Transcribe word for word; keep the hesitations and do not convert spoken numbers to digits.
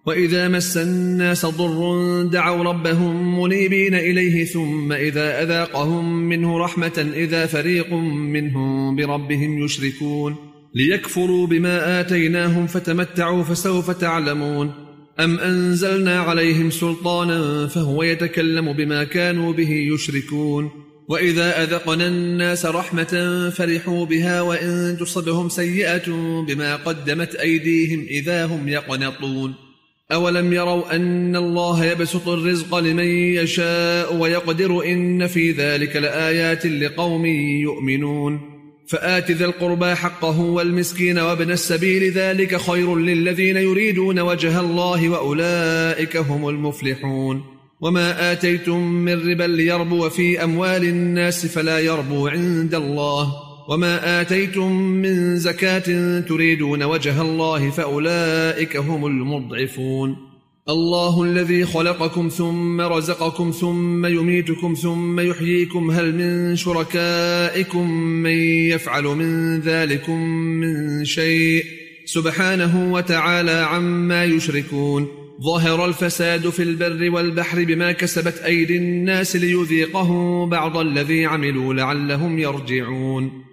وإذا مس الناس ضر دعوا ربهم منيبين إليه ثم إذا أذاقهم منه رحمة إذا فريق منهم بربهم يشركون ليكفروا بما آتيناهم فتمتعوا فسوف تعلمون أم أنزلنا عليهم سلطانا فهو يتكلم بما كانوا به يشركون وإذا أذقنا الناس رحمة فرحوا بها وإن تصبهم سيئة بما قدمت أيديهم إذا هم يقنطون أولم يروا أن الله يبسط الرزق لمن يشاء ويقدر إن في ذلك لآيات لقوم يؤمنون فآت ذا القربى حقه والمسكين وابن السبيل ذلك خير للذين يريدون وجه الله وأولئك هم المفلحون وما آتيتم من ربا ليربو في أموال الناس فلا يربو عند الله وما آتيتم من زكاة تريدون وجه الله فأولئك هم المضعفون الله الذي خلقكم ثم رزقكم ثم يميتكم ثم يحييكم هل من شركائكم من يفعل من ذلكم من شيء سبحانه وتعالى عما يشركون ظهر الفساد في البر والبحر بما كسبت أيدي الناس ليذيقهم بعض الذي عملوا لعلهم يرجعون